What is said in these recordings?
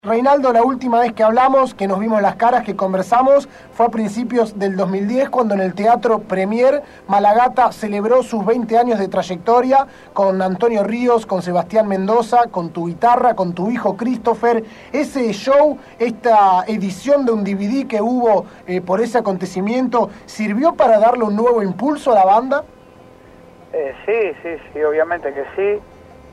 Reinaldo, la última vez que hablamos, que nos vimos las caras, que conversamos, fue a principios del 2010, cuando en el Teatro Premier Malagata celebró sus 20 años de trayectoria con Antonio Ríos, con Sebastián Mendoza, con tu guitarra, con tu hijo Christopher. Ese show, esta edición de un DVD que hubo por ese acontecimiento, ¿sirvió para darle un nuevo impulso a la banda? Sí, obviamente que sí.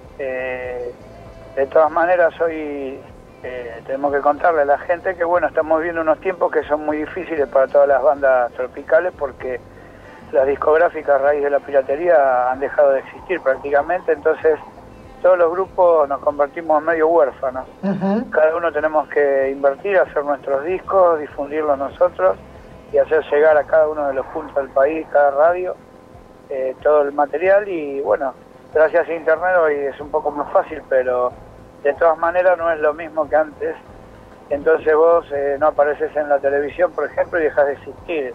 De todas maneras, hoy tenemos que contarle a la gente que, bueno, estamos viendo unos tiempos que son muy difíciles para todas las bandas tropicales, porque las discográficas a raíz de la piratería han dejado de existir prácticamente. Entonces todos los grupos nos convertimos en medio huérfanos. Cada uno tenemos que invertir, hacer nuestros discos, difundirlos nosotros y hacer llegar a cada uno de los puntos del país, cada radio, todo el material. Y bueno, gracias a internet hoy es un poco más fácil, pero de todas maneras no es lo mismo que antes. Entonces vos no apareces en la televisión, por ejemplo, y dejas de existir.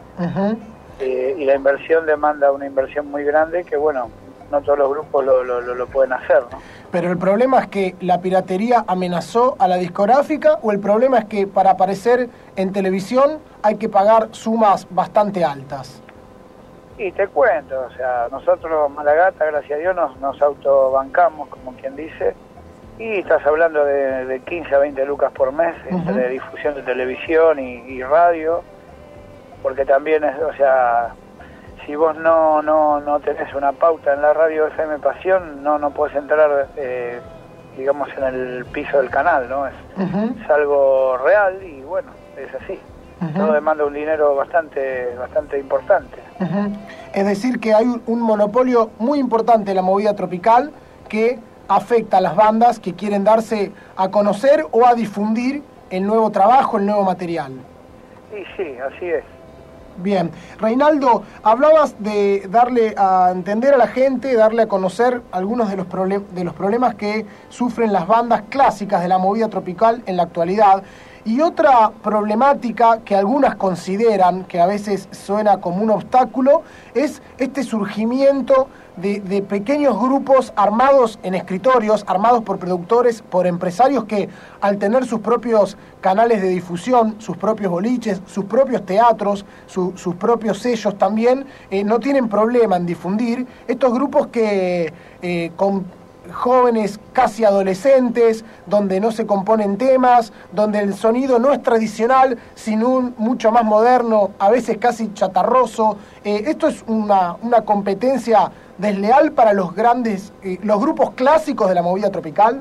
Y la inversión demanda una inversión muy grande que, bueno, no todos los grupos lo pueden hacer, ¿no? Pero el problema es que la piratería amenazó a la discográfica, o el problema es que para aparecer en televisión hay que pagar sumas bastante altas. Y te cuento, o sea, nosotros Malagata, gracias a Dios, nos autobancamos, como quien dice, y estás hablando de 15 a 20 lucas por mes entre difusión de televisión y radio, porque también es, o sea, si vos no tenés una pauta en la radio FM Pasión, no podés entrar, digamos, en el piso del canal, ¿no? Es algo real y bueno, es así. Todo demanda un dinero bastante importante. Es decir, que hay un monopolio muy importante en la movida tropical que afecta a las bandas que quieren darse a conocer o a difundir el nuevo trabajo, el nuevo material. Sí, así es. Bien. Reinaldo, hablabas de darle a entender a la gente, darle a conocer algunos de los problemas que sufren las bandas clásicas de la movida tropical en la actualidad. Y otra problemática que algunas consideran, que a veces suena como un obstáculo, es este surgimiento de pequeños grupos armados en escritorios, armados por productores, por empresarios que, al tener sus propios canales de difusión, sus propios boliches, sus propios teatros, sus propios sellos también, no tienen problema en difundir. Estos grupos que con jóvenes casi adolescentes, donde no se componen temas, donde el sonido no es tradicional, sino mucho más moderno, a veces casi chatarroso. Esto es una competencia desleal para los grupos clásicos de la movida tropical.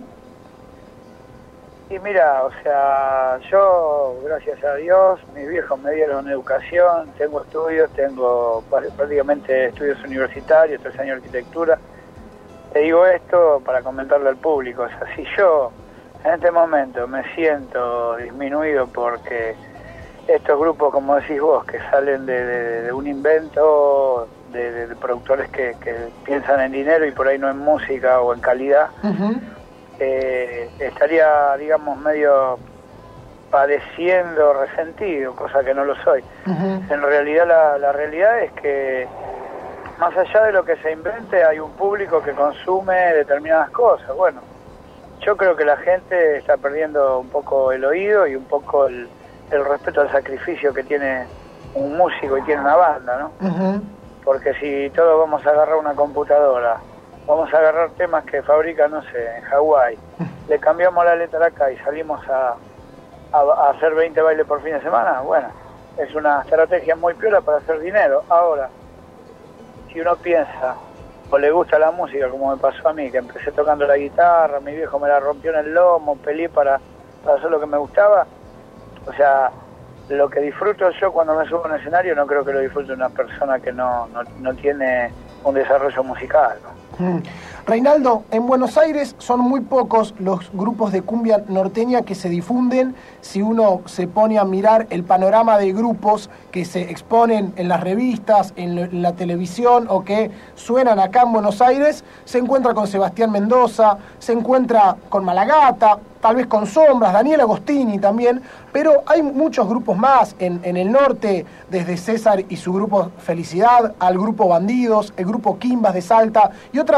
Y mira, o sea, yo, gracias a Dios, mis viejos me dieron educación, tengo estudios, tengo prácticamente estudios universitarios, 3 años de arquitectura. Te digo esto para comentarle al público, o sea, si yo en este momento me siento disminuido porque estos grupos, como decís vos, que salen de un invento de productores que piensan en dinero y por ahí no en música o en calidad, estaría, digamos, medio padeciendo, resentido, cosa que no lo soy. En realidad la realidad es que más allá de lo que se invente, hay un público que consume determinadas cosas. Bueno, yo creo que la gente está perdiendo un poco el oído y un poco el respeto al sacrificio que tiene un músico y tiene una banda, ¿no? Porque si todos vamos a agarrar una computadora, vamos a agarrar temas que fabrican, no sé, en Hawái, le cambiamos la letra acá y salimos a hacer 20 bailes por fin de semana, bueno, es una estrategia muy piola para hacer dinero. Ahora, si uno piensa o le gusta la música, como me pasó a mí, que empecé tocando la guitarra, mi viejo me la rompió en el lomo, peleé para hacer lo que me gustaba, o sea, lo que disfruto yo cuando me subo a un escenario no creo que lo disfrute una persona que no tiene un desarrollo musical, ¿no? Reinaldo, en Buenos Aires son muy pocos los grupos de cumbia norteña que se difunden. Si uno se pone a mirar el panorama de grupos que se exponen en las revistas, en la televisión o que suenan acá en Buenos Aires, se encuentra con Sebastián Mendoza, se encuentra con Malagata, tal vez con Sombras, Daniel Agostini también, pero hay muchos grupos más en el norte, desde César y su grupo Felicidad, al grupo Bandidos, el grupo Quimbas de Salta y otra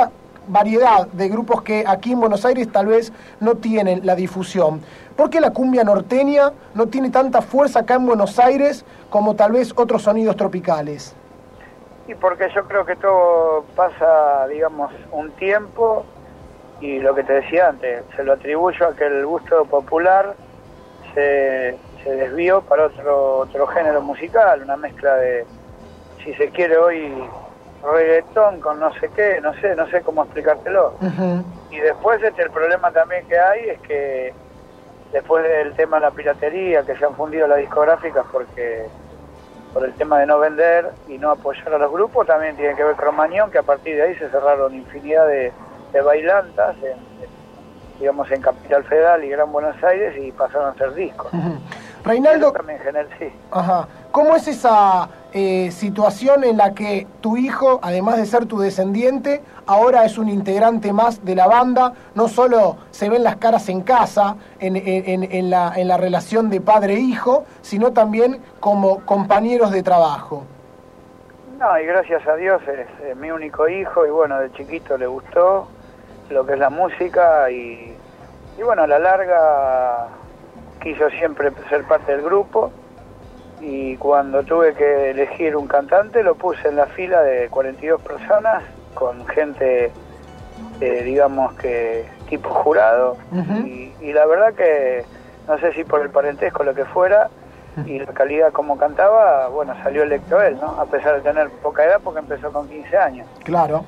variedad de grupos que aquí en Buenos Aires tal vez no tienen la difusión. ¿Por qué la cumbia norteña no tiene tanta fuerza acá en Buenos Aires como tal vez otros sonidos tropicales? Y porque yo creo que todo pasa, digamos, un tiempo, y lo que te decía antes, se lo atribuyo a que el gusto popular se desvió para otro género musical, una mezcla de, si se quiere hoy, reggaetón con no sé qué, no sé cómo explicártelo. Y después el problema también que hay es que después del tema de la piratería, que se han fundido las discográficas por el tema de no vender y no apoyar a los grupos, también tiene que ver Cromañón, que a partir de ahí se cerraron infinidad de bailantas digamos en Capital Federal y Gran Buenos Aires, y pasaron a ser discos. Reinaldo, también general, sí. ¿Cómo es esa situación en la que tu hijo, además de ser tu descendiente, ahora es un integrante más de la banda? No solo se ven las caras en casa, en la relación de padre-hijo, sino también como compañeros de trabajo. No, y gracias a Dios es mi único hijo, y bueno, de chiquito le gustó lo que es la música, y bueno, a la larga quiso siempre ser parte del grupo, y cuando tuve que elegir un cantante lo puse en la fila de 42 personas con gente, digamos que tipo jurado, y la verdad que no sé si por el parentesco o lo que fuera y la calidad como cantaba, bueno, salió electo él, ¿no? A pesar de tener poca edad, porque empezó con 15 años. Claro.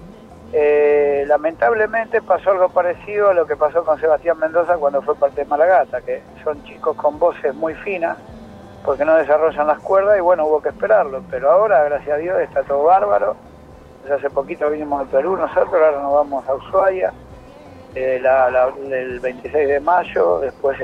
Lamentablemente pasó algo parecido a lo que pasó con Sebastián Mendoza cuando fue parte de Malagata, que son chicos con voces muy finas, porque no desarrollan las cuerdas, y bueno, hubo que esperarlo, pero ahora, gracias a Dios, está todo bárbaro. Pues hace poquito vinimos de Perú nosotros, ahora nos vamos a Ushuaia, el 26 de mayo, después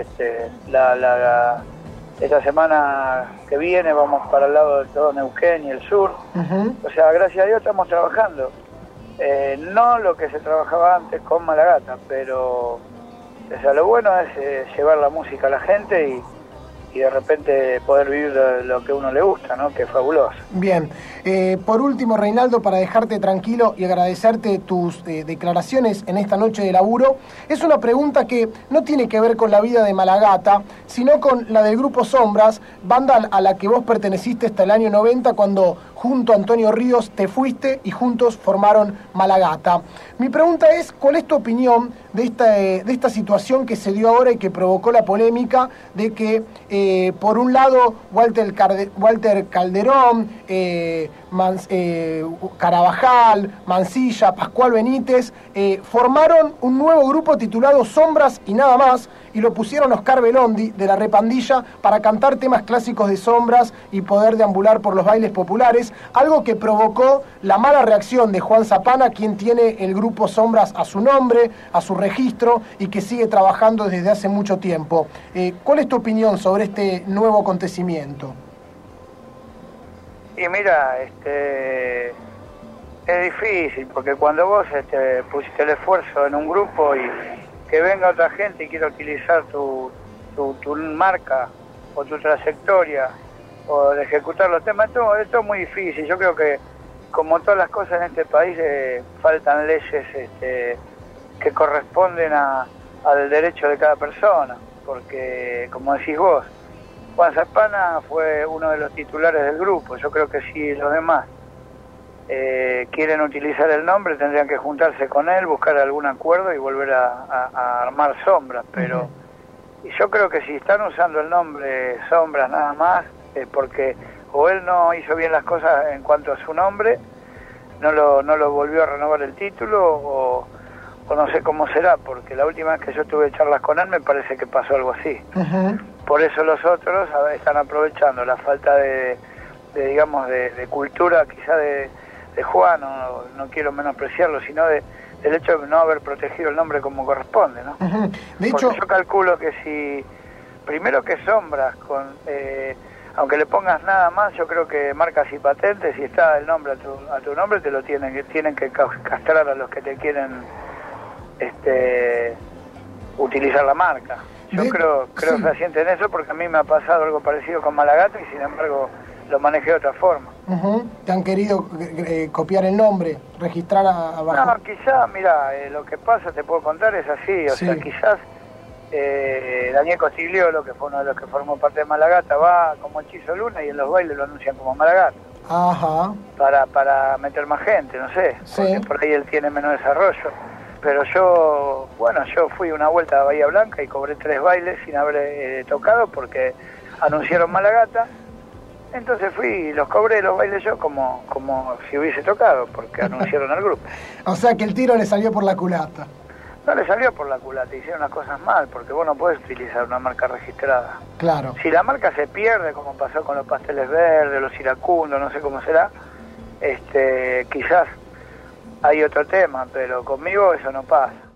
esta semana que viene vamos para el lado de todo Neuquén y el sur. O sea, gracias a Dios estamos trabajando. No lo que se trabajaba antes con Malagata, pero o sea, lo bueno es llevar la música a la gente y de repente poder vivir lo que a uno le gusta, ¿no? Que es fabuloso. Bien, por último, Reinaldo, para dejarte tranquilo y agradecerte tus declaraciones en esta noche de laburo, es una pregunta que no tiene que ver con la vida de Malagata, sino con la del Grupo Sombras, banda a la que vos perteneciste hasta el año 90, cuando junto a Antonio Ríos te fuiste y juntos formaron Malagata. Mi pregunta es, ¿cuál es tu opinión de esta situación que se dio ahora y que provocó la polémica de que, por un lado, Walter Calderón, Carabajal, Mansilla, Pascual Benítez, formaron un nuevo grupo titulado Sombras y Nada Más, y lo pusieron Oscar Belondi de la Repandilla para cantar temas clásicos de Sombras y poder deambular por los bailes populares, algo que provocó la mala reacción de Juan Zapana, quien tiene el grupo Sombras a su nombre, a su registro, y que sigue trabajando desde hace mucho tiempo. ¿Cuál es tu opinión sobre este nuevo acontecimiento? Y mira, es difícil, porque cuando vos pusiste el esfuerzo en un grupo y que venga otra gente y quiera utilizar tu marca o tu trayectoria o de ejecutar los temas, esto es muy difícil. Yo creo que, como todas las cosas en este país, faltan leyes que corresponden al derecho de cada persona, porque, como decís vos, Juan Zapana fue uno de los titulares del grupo. Yo creo que si los demás quieren utilizar el nombre, tendrían que juntarse con él, buscar algún acuerdo y volver a armar Sombras, pero y yo creo que si están usando el nombre Sombras nada más, porque o él no hizo bien las cosas en cuanto a su nombre, no lo volvió a renovar el título, o no sé cómo será, porque la última vez que yo tuve charlas con él me parece que pasó algo así. Por eso los otros están aprovechando la falta de cultura quizá de Juan, no quiero menospreciarlo, sino del hecho de no haber protegido el nombre como corresponde, ¿no? De hecho, porque yo calculo que si, primero que Sombras, aunque le pongas Nada Más, yo creo que marcas y patentes, si está el nombre a tu nombre, te lo tienen que castrar a los que te quieren utilizar la marca. Yo creo fehaciente en eso, porque a mí me ha pasado algo parecido con Malagata, y sin embargo lo manejé de otra forma. ¿Te han querido copiar el nombre, registrar abajo? No, quizás, mira, lo que pasa, te puedo contar, es así, o sea, quizás Daniel Costigliolo, que fue uno de los que formó parte de Malagata, va como Hechizo Luna y en los bailes lo anuncian como Malagata. Ajá. Para meter más gente, no sé, porque por ahí él tiene menos desarrollo. Pero yo fui una vuelta a Bahía Blanca y cobré 3 bailes sin haber tocado porque anunciaron Malagata. Entonces fui y los cobré los bailes yo como si hubiese tocado, porque anunciaron al grupo. O sea que el tiro le salió por la culata. No le salió por la culata, hicieron las cosas mal, porque vos no podés utilizar una marca registrada. Claro. Si la marca se pierde, como pasó con los Pasteles Verdes, los Iracundos, no sé cómo será, quizás hay otro tema, pero conmigo eso no pasa.